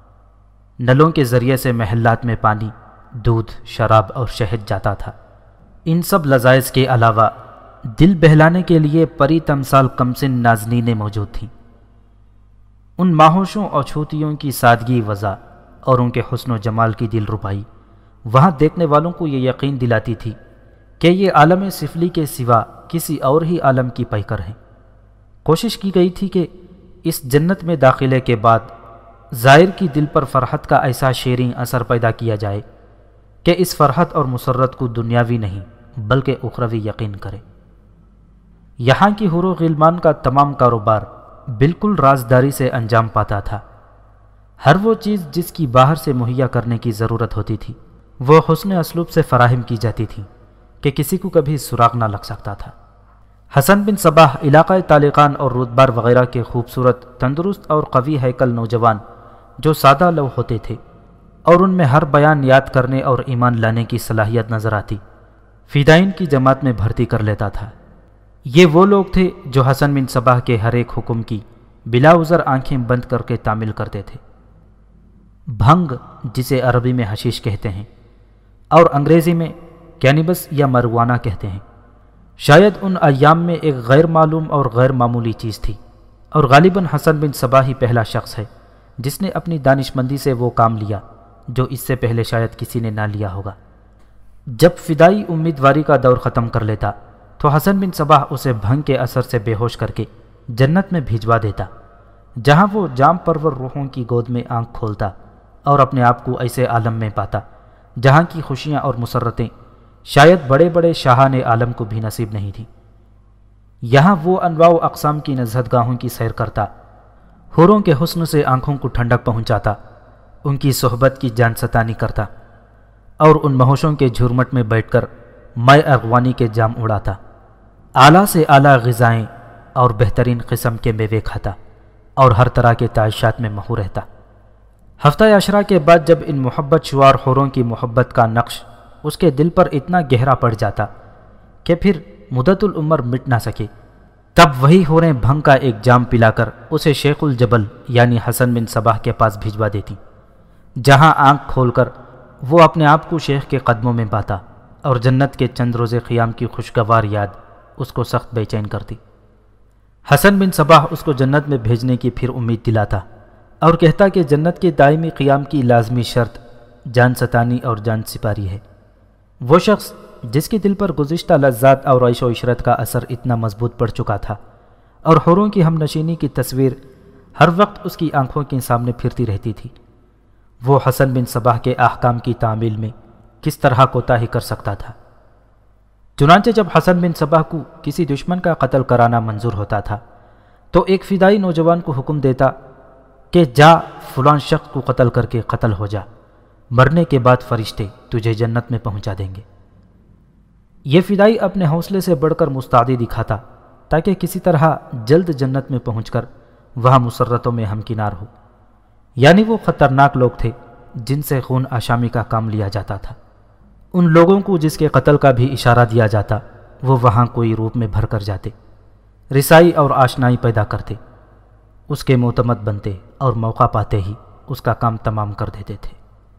نلوں کے ذریعے سے محلات میں پانی، دودھ، شراب اور شہد جاتا تھا۔ ان سب لذائذ کے علاوہ دل بہلانے کے لیے پری تمثال کمسن نازنینیں موجود تھیں۔ ان ماہوشوں اور چھوتیوں کی سادگی وضع اور ان کے حسن و جمال کی دل ربائی وہاں دیکھنے والوں کو یہ یقین دلاتی تھی کہ یہ عالم سفلی کے سوا کسی اور ہی عالم کی پیکر ہیں۔ کوشش کی گئی تھی کہ اس جنت میں داخلے کے بعد زائر کی دل پر فرحت کا ایسا شیریں اثر پیدا کیا جائے کہ اس فرحت اور مسرت کو دنیاوی نہیں بلکہ اخروی یقین کرے۔ یہاں کی حور و غلمان کا تمام کاروبار بالکل رازداری سے انجام پاتا تھا۔ ہر وہ چیز جس کی باہر سے مہیا کرنے کی ضرورت ہوتی تھی وہ حسن اسلوب سے فراہم کی جاتی تھی کہ کسی کو کبھی سراغ نہ لگ سکتا تھا۔ حسن بن صباح علاقہ طالقان اور رودبار وغیرہ کے خوبصورت، تندرست اور قوی ہیکل نوجوان جو سادہ لو ہوتے تھے اور ان میں ہر بیان یاد کرنے اور ایمان لانے کی صلاحیت نظر آتی، فدائین کی جماعت میں بھرتی کر لیتا تھا۔ یہ وہ لوگ تھے جو حسن بن صباح کے ہر ایک حکم کی بلا عذر آنکھیں بند کر کے تعمیل کرتے تھے۔ بھنگ، جسے عربی میں حشیش کہتے ہیں اور انگریزی میں کینیبس یا مروانہ کہتے ہیں، شاید ان ایام میں ایک غیر معلوم اور غیر معمولی چیز تھی، اور غالباً حسن بن صباح ہی پہلا شخص ہے جس نے اپنی دانش مندی سے وہ کام لیا جو اس سے پہلے شاید کسی نے نہ لیا ہوگا۔ جب فدائی امیدواری کا دور ختم کر لیتا تو حسن بن صباح اسے بھنگ کے اثر سے بے ہوش کر کے جنت میں بھجوا دیتا، جہاں وہ جام پرور روحوں کی گود میں آنکھ کھولتا اور اپنے آپ کو ایسے عالم میں پاتا جہاں کی خوشیاں اور مسرتیں شاید بڑے بڑے شاہان عالم کو بھی نصیب نہیں تھیں۔ یہاں وہ انواع و اقسام کی نزہت گاہوں کی سیر کرتا، حوروں کے حسن سے آنکھوں کو ٹھنڈک پہنچاتا، ان کی صحبت کی جان ستانی کرتا اور ان مہوشوں کے جھرمٹ میں بیٹھ کر مائے ارغوانی کے جام اڑاتا، اعلیٰ سے اعلیٰ غذائیں اور بہترین قسم کے میوے کھاتا اور ہر طرح کے تعیشات میں مہو رہتا۔ ہفتہ عشرہ کے بعد جب ان محبت شوار حوروں کی محبت کا نقش اس کے دل پر اتنا گہرا پڑ جاتا کہ پھر مدت العمر مٹ نہ سکے، تب وہی حوریں بھنگ کا ایک جام پلا کر اسے شیخ الجبل یعنی حسن بن صباح کے پاس بھجوا دیتی، جہاں آنکھ کھول کر وہ اپنے آپ کو شیخ کے قدموں میں پاتا اور جنت کے چند روزے قیام کی خوشگوار یاد اس کو سخت بے چین کرتی۔ حسن بن صباح اس کو جنت میں بھیجنے کی پھر امید دلاتا اور کہتا کہ جنت کے دائمی قیام کی لازمی شرط جان ستانی اور جان سپاری ہے۔ وہ شخص جس کے دل پر گزشتہ لذات اور عیش و عشرت کا اثر اتنا مضبوط پڑ چکا تھا اور حوروں کی ہم نشینی کی تصویر ہر وقت اس کی آنکھوں کے سامنے پھرتی رہتی تھی، وہ حسن بن صباح کے احکام کی تعمیل میں کس طرح کوتاہی کر سکتا تھا؟ چنانچہ جب حسن بن صباح کو کسی دشمن کا قتل کرانا منظور ہوتا تھا تو ایک فدائی نوجوان کو حکم دیتا کہ جا فلاں شخص کو قتل کر کے قتل ہو جا، مرنے کے بعد فرشتے تجھے جنت میں پہنچا دیں گے۔ یہ فدائی اپنے حوصلے سے بڑھ کر مستعدی دکھاتا تاکہ کسی طرح جلد جنت میں پہنچ کر وہاں مسرتوں میں ہمکنار ہو، یعنی وہ خطرناک لوگ تھے جن سے خون آشامی کا کام لیا جاتا تھا۔ ان لوگوں کو جس کے قتل کا بھی اشارہ دیا جاتا وہ وہاں کوئی روپ میں بھر کر جاتے، رسائی اور آشنائی پیدا کرتے، اس کے معتمد بنتے اور موقع پاتے ہی اس کا کام تمام کر دیتے تھے۔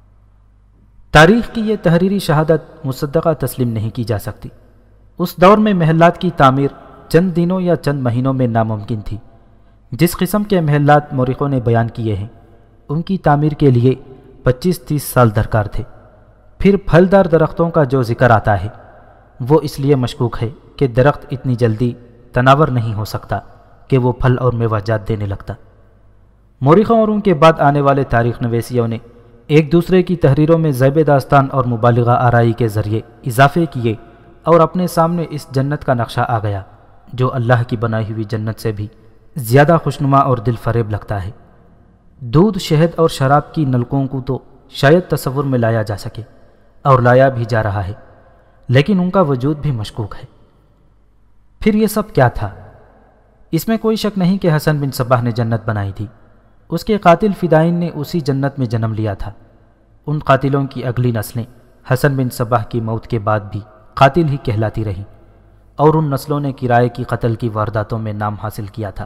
تاریخ کی یہ تحریری شہادت مصدقہ تسلیم نہیں کی جا سکتی۔ اس دور میں محلات کی تعمیر چند دنوں یا چند مہینوں میں ناممکن تھی۔ جس قسم کے محلات مورخوں نے بیان کیے ہیں ان کی تعمیر کے لیے 25-30 سال درکار تھے۔ پھر پھلدار درختوں کا جو ذکر آتا ہے وہ اس لیے مشکوک ہے کہ درخت اتنی جلدی تناور نہیں ہو سکتا کہ وہ پھل اور میوہ جات دینے لگتا۔ مورخوں اور ان کے بعد آنے والے تاریخ نویسیوں نے ایک دوسرے کی تحریروں میں ذیب داستان اور مبالغہ آرائی کے ذریعے اضافے کیے اور اپنے سامنے اس جنت کا نقشہ آ گیا جو اللہ کی بنائی ہوئی جنت سے بھی زیادہ خوشنما اور دل فریب لگتا ہے۔ دودھ، شہد اور شراب کی نلکوں کو تو شاید تصور میں لایا جا سکے اور لایا بھی جا رہا ہے، لیکن ان کا وجود بھی مشکوک ہے۔ پھر یہ سب کیا تھا؟ اس میں کوئی شک نہیں کہ حسن بن صباح نے جنت بنائی تھی۔ اس کے قاتل فدائین نے اسی جنت میں جنم لیا تھا۔ ان قاتلوں کی اگلی نسلیں حسن بن صباح کی موت کے بعد بھی قاتل ہی کہلاتی رہیں اور ان نسلوں نے کرائے کی قتل کی وارداتوں میں نام حاصل کیا تھا۔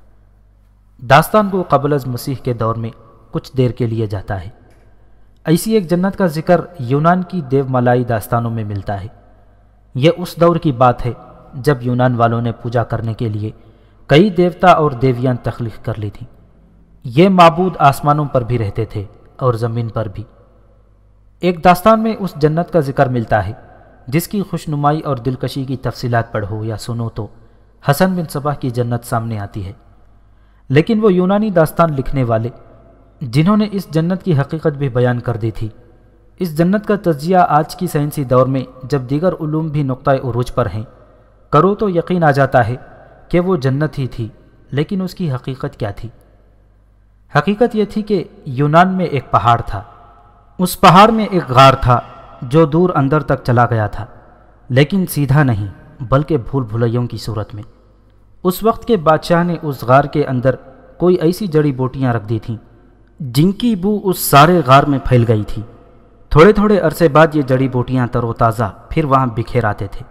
داستان کو قبل از مسیح کے دور میں کچھ دیر کے لیے جاتا ہے۔ ایسی ایک جنت کا ذکر یونان کی دیو مالائی داستانوں میں ملتا ہے۔ یہ اس دور کی بات ہے جب یونان والوں نے پوجا کرنے کے لیے کئی دیوتا اور دیویاں تخلیق کر لی تھیں۔ یہ معبود آسمانوں پر بھی رہتے تھے اور زمین پر بھی۔ ایک داستان میں اس جنت کا ذکر ملتا ہے جس کی خوشنمائی اور دلکشی کی تفصیلات پڑھو یا سنو تو حسن بن صباح کی جنت سامنے آتی ہے، لیکن وہ یونانی داستان لکھنے والے جنہوں نے اس جنت کی حقیقت بھی بیان کر دی تھی، اس جنت کا تجزیہ آج کی سائنسی دور میں جب دیگر علوم بھی نقطۂ عروج پر ہیں کرو تو یقین آ جاتا ہے کہ وہ جنت ہی تھی، لیکن اس کی حقیقت کیا تھی؟ حقیقت یہ تھی کہ یونان میں ایک پہاڑ تھا۔ اس پہاڑ میں ایک غار تھا جو دور اندر تک چلا گیا تھا، لیکن سیدھا نہیں بلکہ بھول بھلیوں کی صورت میں۔ اس وقت کے بادشاہ نے اس غار کے اندر کوئی ایسی جڑی بوٹیاں رکھ دی تھیں جن کی بو اس سارے غار میں پھیل گئی تھی۔ تھوڑے تھوڑے عرصے بعد یہ جڑی بوٹیاں تر و تازہ پھر وہاں بکھیر آتے تھے۔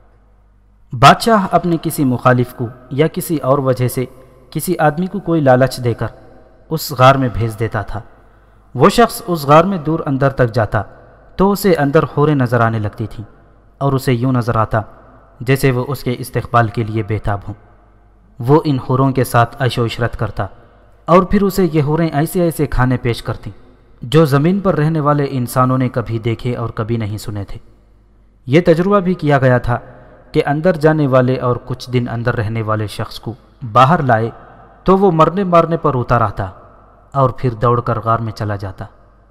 بادشاہ اپنے کسی مخالف کو یا کسی اور وجہ سے کسی آدمی کو کوئی لالچ دے کر اس غار میں بھیج دیتا تھا۔ وہ شخص اس غار میں دور اندر تک جاتا تو اسے اندر حوریں نظر آنے لگتی تھیں اور اسے یوں نظر آتا جیسے وہ اس کے استقبال کے لیے بےتاب ہوں۔ وہ ان حوروں کے ساتھ عیش و عشرت کرتا اور پھر اسے یہ حوریں ایسے ایسے کھانے پیش کرتیں جو زمین پر رہنے والے انسانوں نے کبھی دیکھے اور کبھی نہیں سنے تھے۔ یہ تجربہ بھی کیا گیا تھا کہ اندر جانے والے اور کچھ دن اندر رہنے والے شخص کو باہر لائے تو وہ مرنے مارنے پر اتر آتا اور پھر دوڑ کر غار میں چلا جاتا۔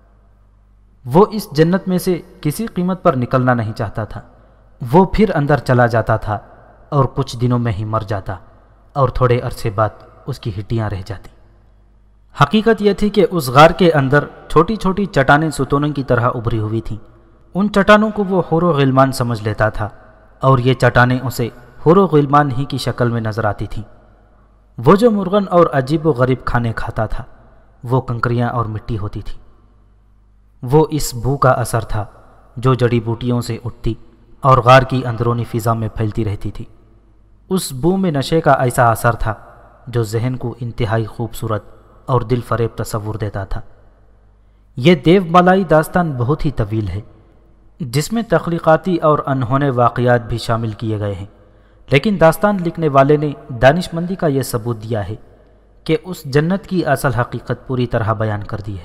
وہ اس جنت میں سے کسی قیمت پر نکلنا نہیں چاہتا تھا۔ وہ پھر اندر چلا جاتا تھا اور کچھ دنوں میں ہی مر جاتا اور تھوڑے عرصے بعد اس کی ہڈیاں رہ جاتی۔ حقیقت یہ تھی کہ اس غار کے اندر چھوٹی چھوٹی چٹانیں ستونوں کی طرح ابھری ہوئی تھیں۔ ان چٹانوں کو وہ حور و غلمان سمجھ لیتا تھا اور یہ چٹانیں اسے حور و غلمان ہی کی شکل میں نظر آتی تھیں۔ وہ جو مرغن اور عجیب و غریب کھانے کھاتا تھا وہ کنکریاں اور مٹی ہوتی تھی۔ وہ اس بو کا اثر تھا جو جڑی بوٹیوں سے اٹھتی اور غار کی اندرونی فضا میں پھیلتی رہتی تھی۔ اس بو میں نشے کا ایسا اثر تھا جو ذہن کو انتہائی خوبصورت اور دل فریب تصور دیتا تھا۔ یہ دیو مالائی داستان بہت ہی طویل ہے، جس میں تخلیقاتی اور انہونے واقعات بھی شامل کیے گئے ہیں، لیکن داستان لکھنے والے نے دانش مندی کا یہ ثبوت دیا ہے کہ اس جنت کی اصل حقیقت پوری طرح بیان کر دی ہے۔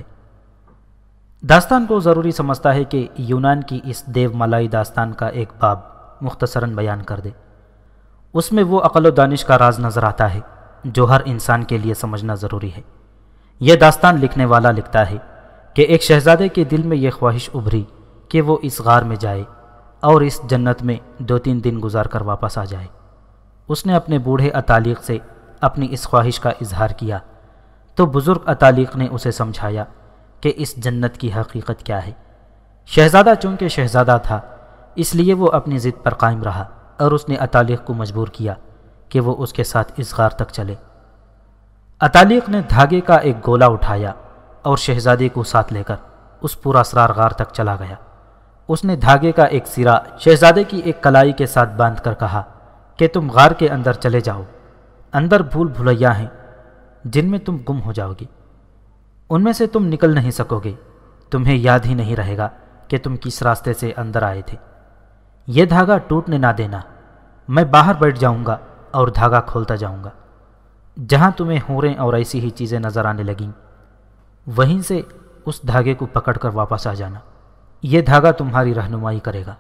داستان کو ضروری سمجھتا ہے کہ یونان کی اس دیو مالائی داستان کا ایک باب مختصراً بیان کر دے۔ اس میں وہ عقل و دانش کا راز نظر آتا ہے جو ہر انسان کے لیے سمجھنا ضروری ہے۔ یہ داستان لکھنے والا لکھتا ہے کہ ایک شہزادے کے دل میں یہ خواہش ابھری کہ وہ اس غار میں جائے اور اس جنت میں 2-3 دن گزار کر واپس آ جائے۔ اس نے اپنے بوڑھے اتالیق سے اپنی اس خواہش کا اظہار کیا تو بزرگ اتالیق نے اسے سمجھایا کہ اس جنت کی حقیقت کیا ہے۔ شہزادہ چونکہ شہزادہ تھا اس لیے وہ اپنی ضد پر قائم رہا اور اس نے اتالیق کو مجبور کیا کہ وہ اس کے ساتھ اس غار تک چلے۔ اتالیق نے دھاگے کا ایک گولا اٹھایا اور شہزادے کو ساتھ لے کر اس پورا اسرار غار تک چلا گیا۔ اس نے دھاگے کا ایک سرا شہزادے کی ایک کلائی کے ساتھ باندھ کر کہا کہ تم غار کے اندر چلے جاؤ، اندر بھول بھلیا ہیں جن میں تم گم ہو جاؤ گی، ان میں سے تم نکل نہیں سکو گے، تمہیں یاد ہی نہیں رہے گا کہ تم کس راستے سے اندر آئے تھے۔ یہ دھاگا ٹوٹنے نہ دینا، میں باہر بیٹھ جاؤں گا اور دھاگا کھولتا جاؤں گا۔ جہاں تمہیں حوریں اور ایسی ہی چیزیں نظر آنے لگیں وہیں سے اس دھاگے کو پکڑ کر واپس آ جانا، یہ دھاگا تمہاری رہنمائی کرے گا۔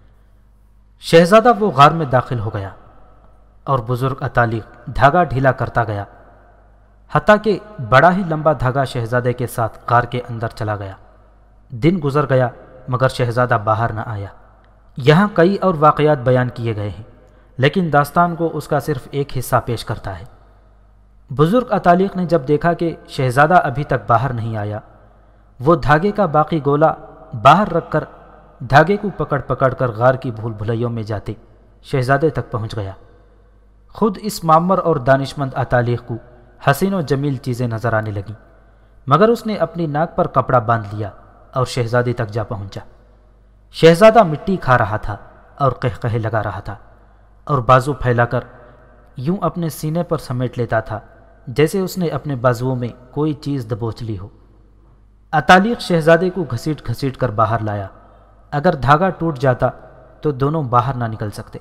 شہزادہ وہ غار میں داخل ہو گیا اور بزرگ اتالیق دھاگا ڈھیلا کرتا گیا حتیٰ کہ بڑا ہی لمبا دھاگا شہزادے کے ساتھ غار کے اندر چلا گیا۔ دن گزر گیا مگر شہزادہ باہر نہ آیا۔ یہاں کئی اور واقعات بیان کیے گئے ہیں لیکن داستان کو اس کا صرف ایک حصہ پیش کرتا ہے۔ بزرگ اتالیق نے جب دیکھا کہ شہزادہ ابھی تک باہر نہیں آیا، وہ دھاگے کا باقی گولا باہر رکھ کر دھاگے کو پکڑ پکڑ کر غار کی بھول بھلیوں میں جاتے شہزادے تک پہنچ گیا۔ خود اس معمر اور دانشمند اتالیق کو حسین و جمیل چیزیں نظر آنے لگیں مگر اس نے اپنی ناک پر کپڑا باندھ لیا اور شہزادی تک جا پہنچا۔ شہزادہ مٹی کھا رہا تھا اور قہقہے لگا رہا تھا اور بازو پھیلا کر یوں اپنے سینے پر سمیٹ لیتا تھا جیسے اس نے اپنے بازوؤں میں کوئی چیز دبوچ لی ہو۔ اتالیق شہزادے کو گھسیٹ گھسیٹ کر باہر لایا۔ اگر دھاگا ٹوٹ جاتا تو دونوں باہر نہ نکل سکتے۔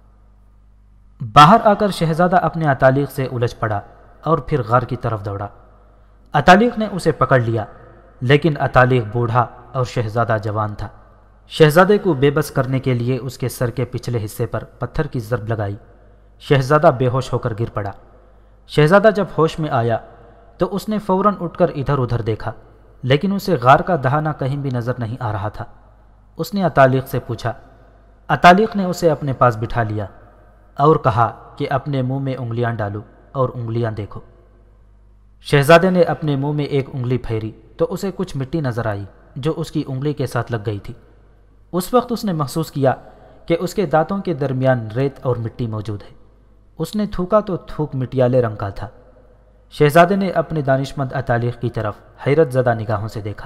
باہر آ کر شہزادہ اپنے اتالیق سے الجھ پڑا اور پھر غار کی طرف دوڑا۔ اتالیق نے اسے پکڑ لیا لیکن اتالیق بوڑھا اور شہزادہ جوان تھا۔ شہزادے کو بے بس کرنے کے لیے اس کے سر کے پچھلے حصے پر پتھر کی ضرب لگائی۔ شہزادہ بے ہوش ہو کر گر پڑا۔ شہزادہ جب ہوش میں آیا تو اس نے فوراً اٹھ کر ادھر ادھر دیکھا لیکن اسے غار کا دہانہ کہیں بھی نظر نہیں آ رہا تھا۔ اس نے اتالیق سے پوچھا۔ اتالیق نے اسے اپنے پاس بٹھا لیا اور کہا کہ اپنے منہ میں انگلیاں ڈالو اور انگلیاں دیکھو۔ شہزادے نے اپنے منہ میں ایک انگلی پھیری تو اسے کچھ مٹی نظر آئی جو اس کی انگلی کے ساتھ لگ گئی تھی۔ اس وقت اس نے محسوس کیا کہ اس کے دانتوں کے درمیان ریت اور مٹی موجود ہے۔ اس نے تھوکا تو تھوک مٹیالے رنگ کا تھا۔ شہزادے نے اپنے دانشمند اتالیق کی طرف حیرت زدہ نگاہوں سے دیکھا۔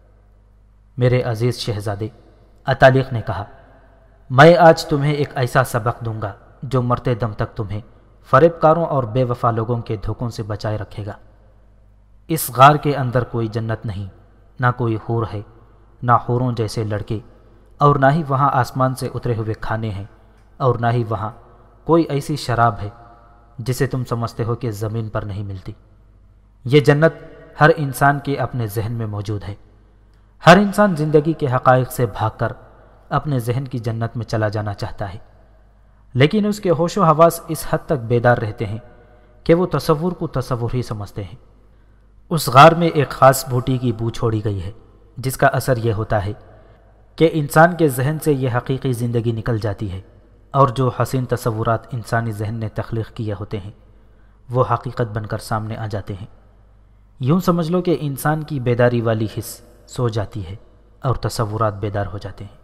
میرے عزیز شہزادے، اتالیق نے کہا، میں آج تمہیں ایک ایسا سبق دوں گا جو مرتے دم تک تمہیں فریب کاروں اور بے وفا لوگوں کے دھوکوں سے بچائے رکھے گا۔ اس غار کے اندر کوئی جنت نہیں، نہ کوئی حور ہے، نہ حوروں جیسے لڑکے، اور نہ ہی وہاں آسمان سے اترے ہوئے کھانے ہیں، اور نہ ہی وہاں کوئی ایسی شراب ہے جسے تم سمجھتے ہو کہ زمین پر نہیں ملتی۔ یہ جنت ہر انسان کے اپنے ذہن میں موجود ہے۔ ہر انسان زندگی کے حقائق سے بھاگ کر اپنے ذہن کی جنت میں چلا جانا چاہتا ہے۔ لیکن اس کے ہوش و حواس اس حد تک بیدار رہتے ہیں کہ وہ تصور کو تصور ہی سمجھتے ہیں۔ اس غار میں ایک خاص بوٹی کی بو چھوڑی گئی ہے جس کا اثر یہ ہوتا ہے کہ انسان کے ذہن سے یہ حقیقی زندگی نکل جاتی ہے، اور جو حسین تصورات انسانی ذہن نے تخلیق کیے ہوتے ہیں وہ حقیقت بن کر سامنے آ جاتے ہیں۔ یوں سمجھ لو کہ انسان کی بیداری والی حص سو جاتی ہے اور تصورات بیدار ہو جاتے ہیں۔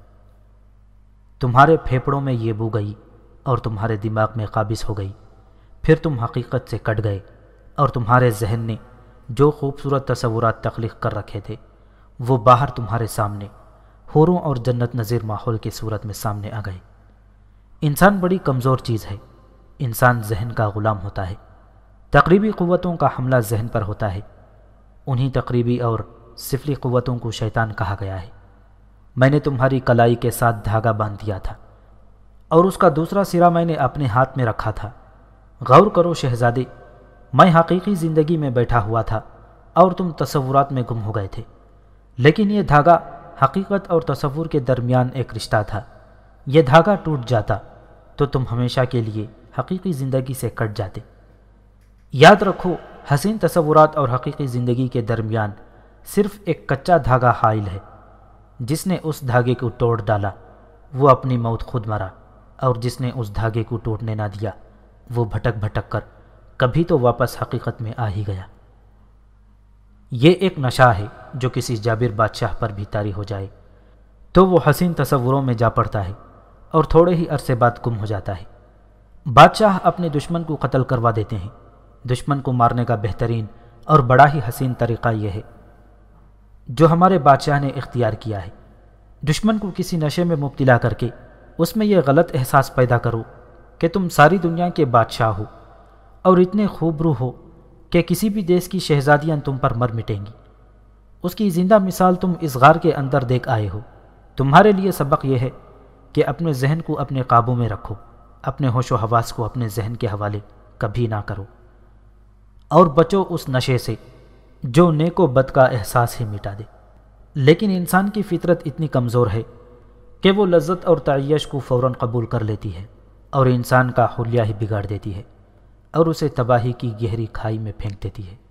تمہارے پھیپھڑوں میں یہ بو گئی اور تمہارے دماغ میں قابض ہو گئی، پھر تم حقیقت سے کٹ گئے اور تمہارے ذہن نے جو خوبصورت تصورات تخلیق کر رکھے تھے وہ باہر تمہارے سامنے حوروں اور جنت نظیر ماحول کی صورت میں سامنے آ گئے۔ انسان بڑی کمزور چیز ہے، انسان ذہن کا غلام ہوتا ہے۔ تقریبی قوتوں کا حملہ ذہن پر ہوتا ہے، انہی تقریبی اور سفلی قوتوں کو شیطان کہا گیا ہے۔ میں نے تمہاری کلائی کے ساتھ دھاگا باندھ دیا تھا اور اس کا دوسرا سرا میں نے اپنے ہاتھ میں رکھا تھا۔ غور کرو شہزادے، میں حقیقی زندگی میں بیٹھا ہوا تھا اور تم تصورات میں گم ہو گئے تھے، لیکن یہ دھاگا حقیقت اور تصور کے درمیان ایک رشتہ تھا۔ یہ دھاگا ٹوٹ جاتا تو تم ہمیشہ کے لیے حقیقی زندگی سے کٹ جاتے۔ یاد رکھو، حسین تصورات اور حقیقی زندگی کے درمیان صرف ایک کچا دھاگا حائل ہے۔ جس نے اس دھاگے کو توڑ ڈالا وہ اپنی موت خود مرا، اور جس نے اس دھاگے کو ٹوٹنے نہ دیا وہ بھٹک بھٹک کر کبھی تو واپس حقیقت میں آ ہی گیا۔ یہ ایک نشہ ہے جو کسی جابر بادشاہ پر بھی طاری ہو جائے تو وہ حسین تصوروں میں جا پڑتا ہے اور تھوڑے ہی عرصے بعد گم ہو جاتا ہے۔ بادشاہ اپنے دشمن کو قتل کروا دیتے ہیں۔ دشمن کو مارنے کا بہترین اور بڑا ہی حسین طریقہ یہ ہے جو ہمارے بادشاہ نے اختیار کیا ہے۔ دشمن کو کسی نشے میں مبتلا کر کے اس میں یہ غلط احساس پیدا کرو کہ تم ساری دنیا کے بادشاہ ہو اور اتنے خوبرو ہو کہ کسی بھی دیش کی شہزادیاں تم پر مر مٹیں گی۔ اس کی زندہ مثال تم اس غار کے اندر دیکھ آئے ہو۔ تمہارے لیے سبق یہ ہے کہ اپنے ذہن کو اپنے قابو میں رکھو، اپنے ہوش و حواس کو اپنے ذہن کے حوالے کبھی نہ کرو، اور بچو اس نشے سے جو نیک و بد کا احساس ہی مٹا دے۔ لیکن انسان کی فطرت اتنی کمزور ہے کہ وہ لذت اور تعیش کو فوراً قبول کر لیتی ہے اور انسان کا حلیہ ہی بگاڑ دیتی ہے اور اسے تباہی کی گہری کھائی میں پھینک دیتی ہے۔